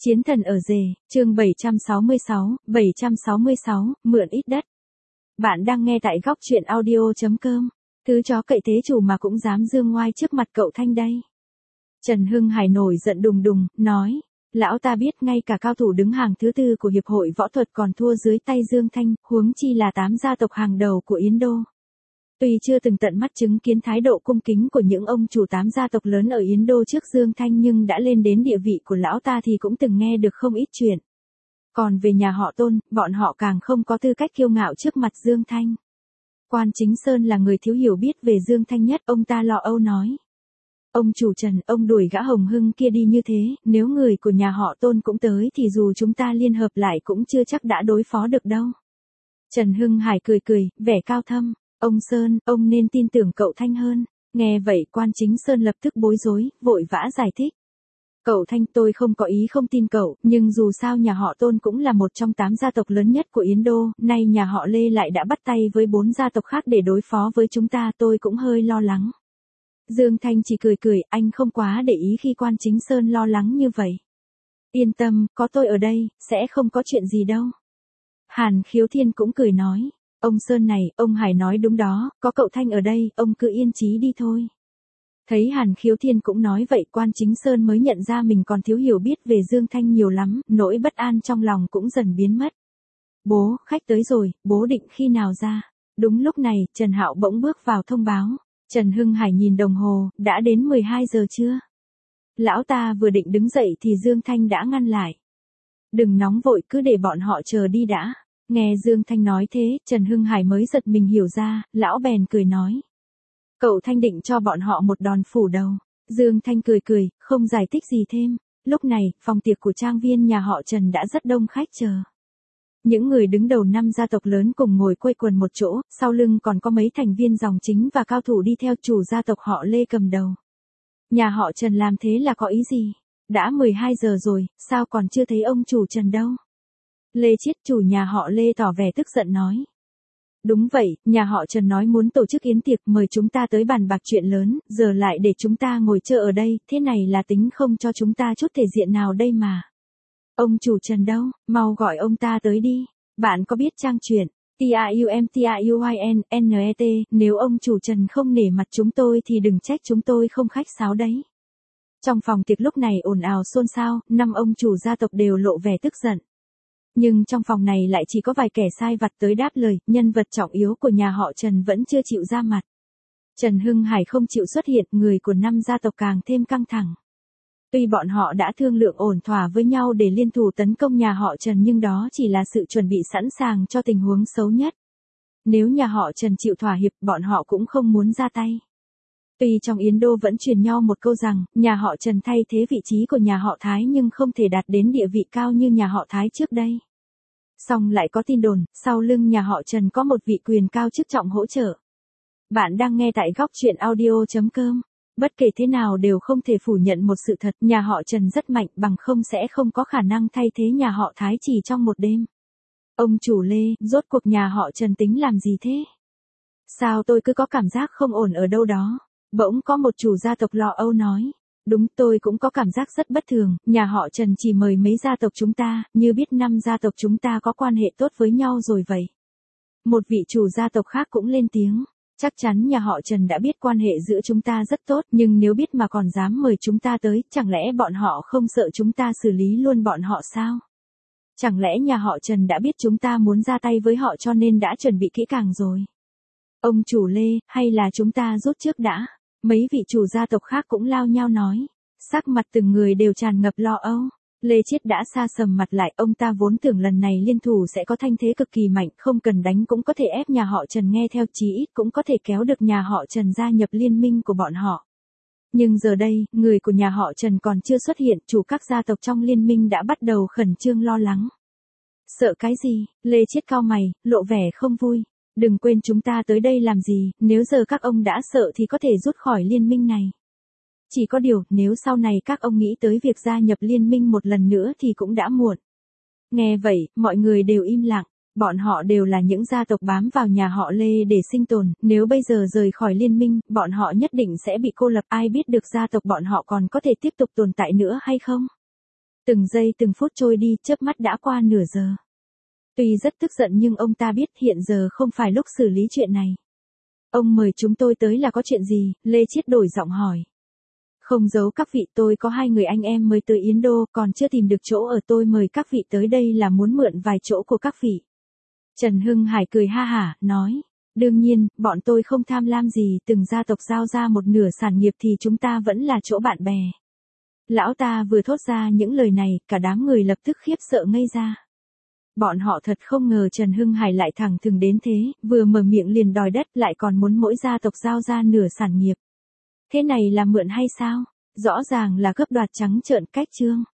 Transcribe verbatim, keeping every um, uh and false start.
Chiến thần ở rể, chương bảy trăm sáu mươi sáu, bảy trăm sáu mươi sáu, mượn ít đất. Bạn đang nghe tại góc truyện audio.com. Thứ chó cậy thế chủ mà cũng dám dương ngoai trước mặt cậu Thanh đây. Trần Hưng Hải nổi giận đùng đùng, nói. Lão ta biết ngay cả cao thủ đứng hàng thứ tư của Hiệp hội Võ thuật còn thua dưới tay Dương Thanh, huống chi là tám gia tộc hàng đầu của Yến Đô. Tuy chưa từng tận mắt chứng kiến thái độ cung kính của những ông chủ tám gia tộc lớn ở Yến Đô trước Dương Thanh nhưng đã lên đến địa vị của lão ta thì cũng từng nghe được không ít chuyện. Còn về nhà họ Tôn, bọn họ càng không có tư cách kiêu ngạo trước mặt Dương Thanh. Quan Chính Sơn là người thiếu hiểu biết về Dương Thanh nhất, ông ta lo âu nói. Ông chủ Trần, ông đuổi gã Hồng Hưng kia đi như thế, nếu người của nhà họ Tôn cũng tới thì dù chúng ta liên hợp lại cũng chưa chắc đã đối phó được đâu. Trần Hưng Hải cười cười, vẻ cao thâm. Ông Sơn, ông nên tin tưởng cậu Thanh hơn. Nghe vậy Quan Chính Sơn lập tức bối rối, vội vã giải thích. Cậu Thanh, tôi không có ý không tin cậu, nhưng dù sao nhà họ Tôn cũng là một trong tám gia tộc lớn nhất của Yến Đô, nay nhà họ Lê lại đã bắt tay với bốn gia tộc khác để đối phó với chúng ta, tôi cũng hơi lo lắng. Dương Thanh chỉ cười cười, anh không quá để ý khi Quan Chính Sơn lo lắng như vậy. Yên tâm, có tôi ở đây, sẽ không có chuyện gì đâu. Hàn Khiếu Thiên cũng cười nói. Ông Sơn này, ông Hải nói đúng đó, có cậu Thanh ở đây, ông cứ yên chí đi thôi. Thấy Hàn Khiếu Thiên cũng nói vậy, Quan Chính Sơn mới nhận ra mình còn thiếu hiểu biết về Dương Thanh nhiều lắm, nỗi bất an trong lòng cũng dần biến mất. Bố, khách tới rồi, bố định khi nào ra? Đúng lúc này, Trần Hạo bỗng bước vào thông báo. Trần Hưng Hải nhìn đồng hồ, đã đến mười hai giờ chưa? Lão ta vừa định đứng dậy thì Dương Thanh đã ngăn lại. Đừng nóng vội, cứ để bọn họ chờ đi đã. Nghe Dương Thanh nói thế, Trần Hưng Hải mới giật mình hiểu ra, lão bèn cười nói. Cậu Thanh định cho bọn họ một đòn phủ đầu. Dương Thanh cười cười, không giải thích gì thêm. Lúc này, phòng tiệc của trang viên nhà họ Trần đã rất đông khách chờ. Những người đứng đầu năm gia tộc lớn cùng ngồi quây quần một chỗ, sau lưng còn có mấy thành viên dòng chính và cao thủ đi theo chủ gia tộc họ Lê cầm đầu. Nhà họ Trần làm thế là có ý gì? Đã mười hai giờ rồi, sao còn chưa thấy ông chủ Trần đâu? Lê Chiết, chủ nhà họ Lê tỏ vẻ tức giận nói. Đúng vậy, nhà họ Trần nói muốn tổ chức yến tiệc mời chúng ta tới bàn bạc chuyện lớn, giờ lại để chúng ta ngồi chờ ở đây, thế này là tính không cho chúng ta chút thể diện nào đây mà. Ông chủ Trần đâu, mau gọi ông ta tới đi. Bạn có biết trang truyện T R U M T R U I N N E T, nếu ông chủ Trần không nể mặt chúng tôi thì đừng trách chúng tôi không khách sáo đấy. Trong phòng tiệc lúc này ồn ào xôn xao, năm ông chủ gia tộc đều lộ vẻ tức giận. Nhưng trong phòng này lại chỉ có vài kẻ sai vặt tới đáp lời, nhân vật trọng yếu của nhà họ Trần vẫn chưa chịu ra mặt. Trần Hưng Hải không chịu xuất hiện, người của năm gia tộc càng thêm căng thẳng. Tuy bọn họ đã thương lượng ổn thỏa với nhau để liên thủ tấn công nhà họ Trần nhưng đó chỉ là sự chuẩn bị sẵn sàng cho tình huống xấu nhất. Nếu nhà họ Trần chịu thỏa hiệp, bọn họ cũng không muốn ra tay. Tuy trong Yến Đô vẫn truyền nhau một câu rằng, nhà họ Trần thay thế vị trí của nhà họ Thái nhưng không thể đạt đến địa vị cao như nhà họ Thái trước đây. Song lại có tin đồn, sau lưng nhà họ Trần có một vị quyền cao chức trọng hỗ trợ. Bạn đang nghe tại góc truyện audio.com. Bất kể thế nào đều không thể phủ nhận một sự thật, nhà họ Trần rất mạnh, bằng không sẽ không có khả năng thay thế nhà họ Thái chỉ trong một đêm. Ông chủ Lê, rốt cuộc nhà họ Trần tính làm gì thế? Sao tôi cứ có cảm giác không ổn ở đâu đó? Bỗng có một chủ gia tộc lo âu nói. Đúng, tôi cũng có cảm giác rất bất thường, nhà họ Trần chỉ mời mấy gia tộc chúng ta, như biết năm gia tộc chúng ta có quan hệ tốt với nhau rồi vậy. Một vị chủ gia tộc khác cũng lên tiếng. Chắc chắn nhà họ Trần đã biết quan hệ giữa chúng ta rất tốt, nhưng nếu biết mà còn dám mời chúng ta tới, chẳng lẽ bọn họ không sợ chúng ta xử lý luôn bọn họ sao? Chẳng lẽ nhà họ Trần đã biết chúng ta muốn ra tay với họ cho nên đã chuẩn bị kỹ càng rồi? Ông chủ Lê, hay là chúng ta rút trước đã? Mấy vị chủ gia tộc khác cũng lao nhau nói. Sắc mặt từng người đều tràn ngập lo âu. Lê Chiết đã sa sầm mặt lại, ông ta vốn tưởng lần này liên thủ sẽ có thanh thế cực kỳ mạnh, không cần đánh cũng có thể ép nhà họ Trần nghe theo, chí ít cũng có thể kéo được nhà họ Trần gia nhập liên minh của bọn họ. Nhưng giờ đây, người của nhà họ Trần còn chưa xuất hiện, chủ các gia tộc trong liên minh đã bắt đầu khẩn trương lo lắng. Sợ cái gì? Lê Chiết cau mày, lộ vẻ không vui. Đừng quên chúng ta tới đây làm gì, nếu giờ các ông đã sợ thì có thể rút khỏi liên minh này. Chỉ có điều, nếu sau này các ông nghĩ tới việc gia nhập liên minh một lần nữa thì cũng đã muộn. Nghe vậy, mọi người đều im lặng. Bọn họ đều là những gia tộc bám vào nhà họ Lê để sinh tồn, nếu bây giờ rời khỏi liên minh, bọn họ nhất định sẽ bị cô lập, ai biết được gia tộc bọn họ còn có thể tiếp tục tồn tại nữa hay không? Từng giây từng phút trôi đi, chớp mắt đã qua nửa giờ. Tuy rất tức giận nhưng ông ta biết hiện giờ không phải lúc xử lý chuyện này. Ông mời chúng tôi tới là có chuyện gì? Lê Chiết đổi giọng hỏi. Không giấu các vị, tôi có hai người anh em mới tới Yến Đô, còn chưa tìm được chỗ ở, tôi mời các vị tới đây là muốn mượn vài chỗ của các vị. Trần Hưng Hải cười ha hả, nói. Đương nhiên, bọn tôi không tham lam gì, từng gia tộc giao ra một nửa sản nghiệp thì chúng ta vẫn là chỗ bạn bè. Lão ta vừa thốt ra những lời này, cả đám người lập tức khiếp sợ ngây ra. Bọn họ thật không ngờ Trần Hưng Hải lại thẳng thừng đến thế, vừa mở miệng liền đòi đất, lại còn muốn mỗi gia tộc giao ra nửa sản nghiệp. Thế này là mượn hay sao? Rõ ràng là cướp đoạt trắng trợn, cách trương.